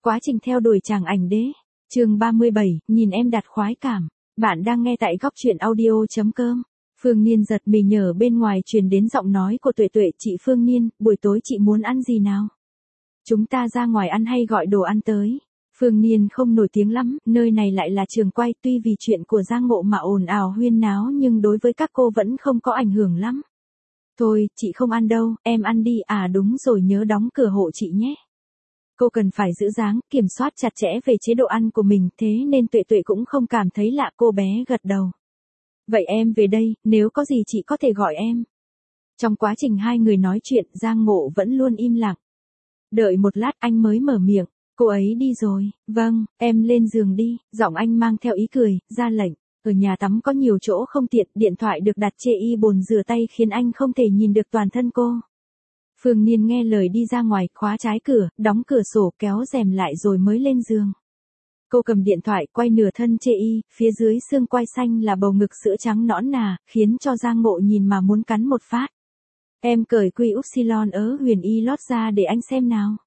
Quá trình theo đuổi chàng ảnh đế. Chương 37, nhìn em đạt khoái cảm. Bạn đang nghe tại góc truyện audio.com. Phương Niên giật mình nhờ bên ngoài truyền đến giọng nói của Tuệ Tuệ. Chị Phương Niên, buổi tối chị muốn ăn gì nào? Chúng ta ra ngoài ăn hay gọi đồ ăn tới? Phương Niên không nổi tiếng lắm, nơi này lại là trường quay, tuy vì chuyện của Giang Ngộ mà ồn ào huyên náo nhưng đối với các cô vẫn không có ảnh hưởng lắm. Thôi, chị không ăn đâu, em ăn đi, à đúng rồi, nhớ đóng cửa hộ chị nhé. Cô cần phải giữ dáng, kiểm soát chặt chẽ về chế độ ăn của mình, thế nên Tuệ Tuệ cũng không cảm thấy lạ, cô bé gật đầu. Vậy em về đây, nếu có gì chị có thể gọi em. Trong quá trình hai người nói chuyện, Giang Ngộ vẫn luôn im lặng. Đợi một lát anh mới mở miệng, cô ấy đi rồi, vâng, em lên giường đi, giọng anh mang theo ý cười, ra lệnh. Ở nhà tắm có nhiều chỗ không tiện, điện thoại được đặt chê y bồn rửa tay khiến anh không thể nhìn được toàn thân cô. Phương Niên nghe lời đi ra ngoài, khóa trái cửa, đóng cửa sổ, kéo rèm lại rồi mới lên giường. Cô cầm điện thoại, quay nửa thân chê y, phía dưới xương quai xanh là bầu ngực sữa trắng nõn nà, khiến cho Giang Ngộ nhìn mà muốn cắn một phát. Em cởi quy upsilon ớ huyền y lót ra để anh xem nào.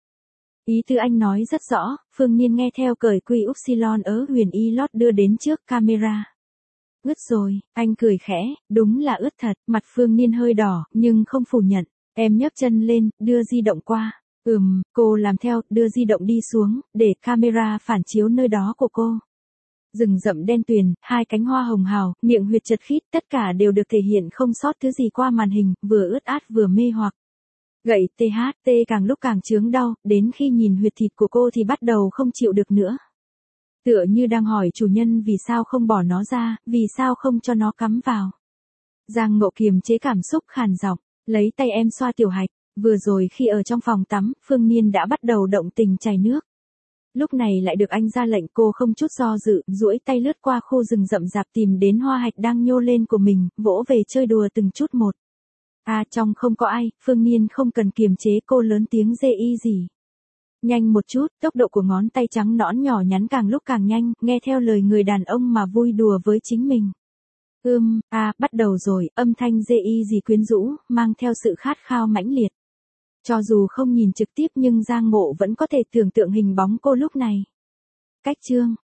Ý tư anh nói rất rõ, Phương Niên nghe theo, cởi quy upsilon ớ huyền y lót đưa đến trước camera. Ướt rồi, anh cười khẽ, đúng là ướt thật, mặt Phương Niên hơi đỏ, nhưng không phủ nhận. Em nhấc chân lên, đưa di động qua. Cô làm theo, đưa di động đi xuống, để camera phản chiếu nơi đó của cô. Rừng rậm đen tuyền, hai cánh hoa hồng hào, miệng huyệt chật khít, tất cả đều được thể hiện không sót thứ gì qua màn hình, vừa ướt át vừa mê hoặc. Gậy THT càng lúc càng chướng đau, đến khi nhìn huyệt thịt của cô thì bắt đầu không chịu được nữa. Tựa như đang hỏi chủ nhân vì sao không bỏ nó ra, vì sao không cho nó cắm vào. Giang Ngộ kiềm chế cảm xúc, khàn giọng, lấy tay em xoa tiểu hạch. Vừa rồi khi ở trong phòng tắm, Phương Niên đã bắt đầu động tình chảy nước. Lúc này lại được anh ra lệnh, cô không chút do dự, duỗi tay lướt qua khu rừng rậm rạp tìm đến hoa hạch đang nhô lên của mình, vỗ về chơi đùa từng chút một. À, trong không có ai, Phương Niên không cần kiềm chế, cô lớn tiếng dê y gì. Nhanh một chút, tốc độ của ngón tay trắng nõn nhỏ nhắn càng lúc càng nhanh, nghe theo lời người đàn ông mà vui đùa với chính mình. Bắt đầu rồi, âm thanh dê y gì quyến rũ, mang theo sự khát khao mãnh liệt. Cho dù không nhìn trực tiếp nhưng Giang Ngộ vẫn có thể tưởng tượng hình bóng cô lúc này. Cách chương